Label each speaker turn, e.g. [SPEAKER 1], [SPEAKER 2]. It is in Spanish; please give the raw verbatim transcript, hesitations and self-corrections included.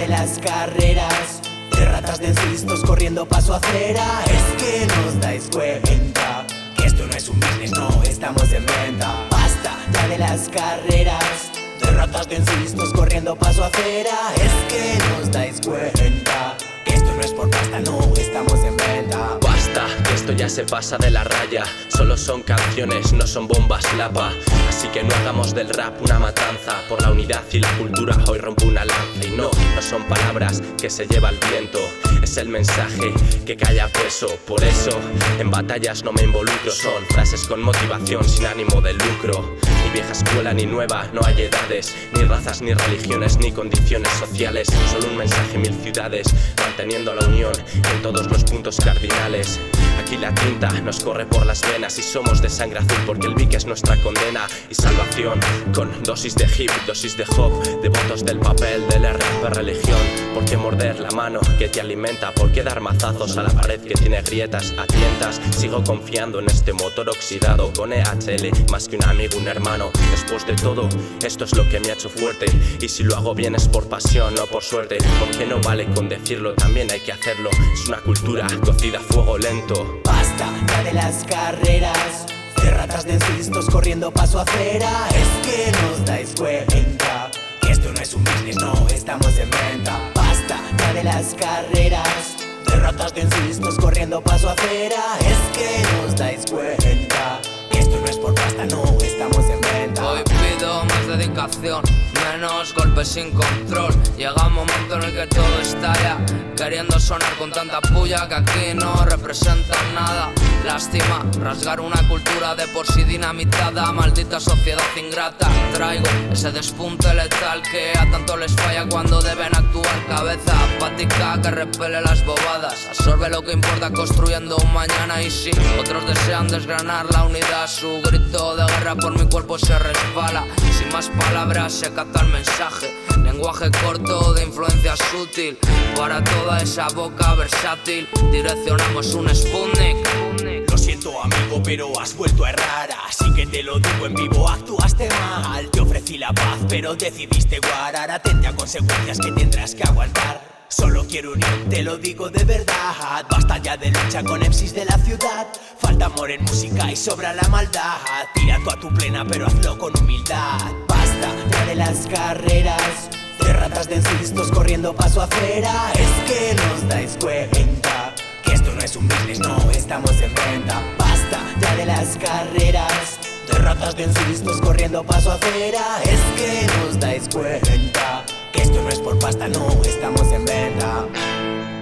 [SPEAKER 1] de las carreras, de ratas de encistos corriendo paso acera. Es que nos dais cuenta que esto no es un business, no estamos en venta. Basta ya de las carreras, de ratas de encistos corriendo paso acera. Es que nos dais cuenta que esto no es por pasta, no estamos en venta.
[SPEAKER 2] Basta, que esto ya se pasa de la raya. Solo son canciones, no son bombas lapa. Así que no hagamos del rap una matanza. Por la unidad y la cultura hoy rompo una lanza. Y no, no son palabras que se lleva el viento, es el mensaje que calla peso. Por eso, en batallas no me involucro. Son frases con motivación sin ánimo de lucro. Ni vieja escuela ni nueva, no hay edades, ni razas, ni religiones, ni condiciones sociales. Solo un mensaje en mil ciudades, manteniendo la unión en todos los puntos cardinales. Aquí la tinta nos corre por las venas y somos de sangre azul porque el Vic es nuestra condena y salvación. Con dosis de hip, dosis de hop, devotos del papel, del R P, religión. ¿Por qué morder la mano que te alimenta? ¿Por qué dar mazazos a la pared que tiene grietas a tientas? Sigo confiando en este motor oxidado con E H L, más que un amigo, un hermano. Después de todo, esto es lo que me ha hecho fuerte. Y si lo hago bien es por pasión, no por suerte. Porque no vale con decirlo, también hay que hacerlo. Es una cultura cocida a fuego lento.
[SPEAKER 1] Basta ya de las carreras, de ratas de encistos corriendo paso acera. Es que nos dais cuenta que esto no es un business, no estamos en venta. Basta ya de las carreras, de ratas de encistos corriendo paso acera. Es que nos dais cuenta que esto no es por pasta, no estamos en venta.
[SPEAKER 3] Hoy pido más dedicación, menos golpes sin control. Llega un momento en el que todo estalla, queriendo sonar con tanta puya que aquí no representan nada. Lástima, rasgar una cultura de por sí dinamitada. Maldita sociedad ingrata. Traigo ese despunte letal que a tanto les falla cuando deben actuar. Cabeza apática que repele las bobadas, absorbe lo que importa construyendo un mañana. Y si otros desean desgranar la unidad, su grito de guerra por mi cuerpo se resbala. Sin más palabras se capta el mensaje, lenguaje corto de influencia sutil. Para toda esa boca versátil direccionamos un Sputnik.
[SPEAKER 1] Lo siento amigo, pero has vuelto a errar. Así que te lo digo en vivo, actuaste mal. Te ofrecí la paz, pero decidiste guardar. Atente a consecuencias que tendrás que aguantar. Solo quiero unión, te lo digo de verdad. Basta ya de lucha con M Cs de la ciudad. Falta amor en música y sobra la maldad. Tira tú a tu plena, pero hazlo con humildad. Basta ya de las carreras, de ratas de encistos corriendo paso acera. Es que nos dais cuenta que esto no es un business, no estamos en venta. Basta ya de las carreras, de ratas de encistos corriendo paso acera. Es que nos dais cuenta que esto no es por pasta, no estamos en venta.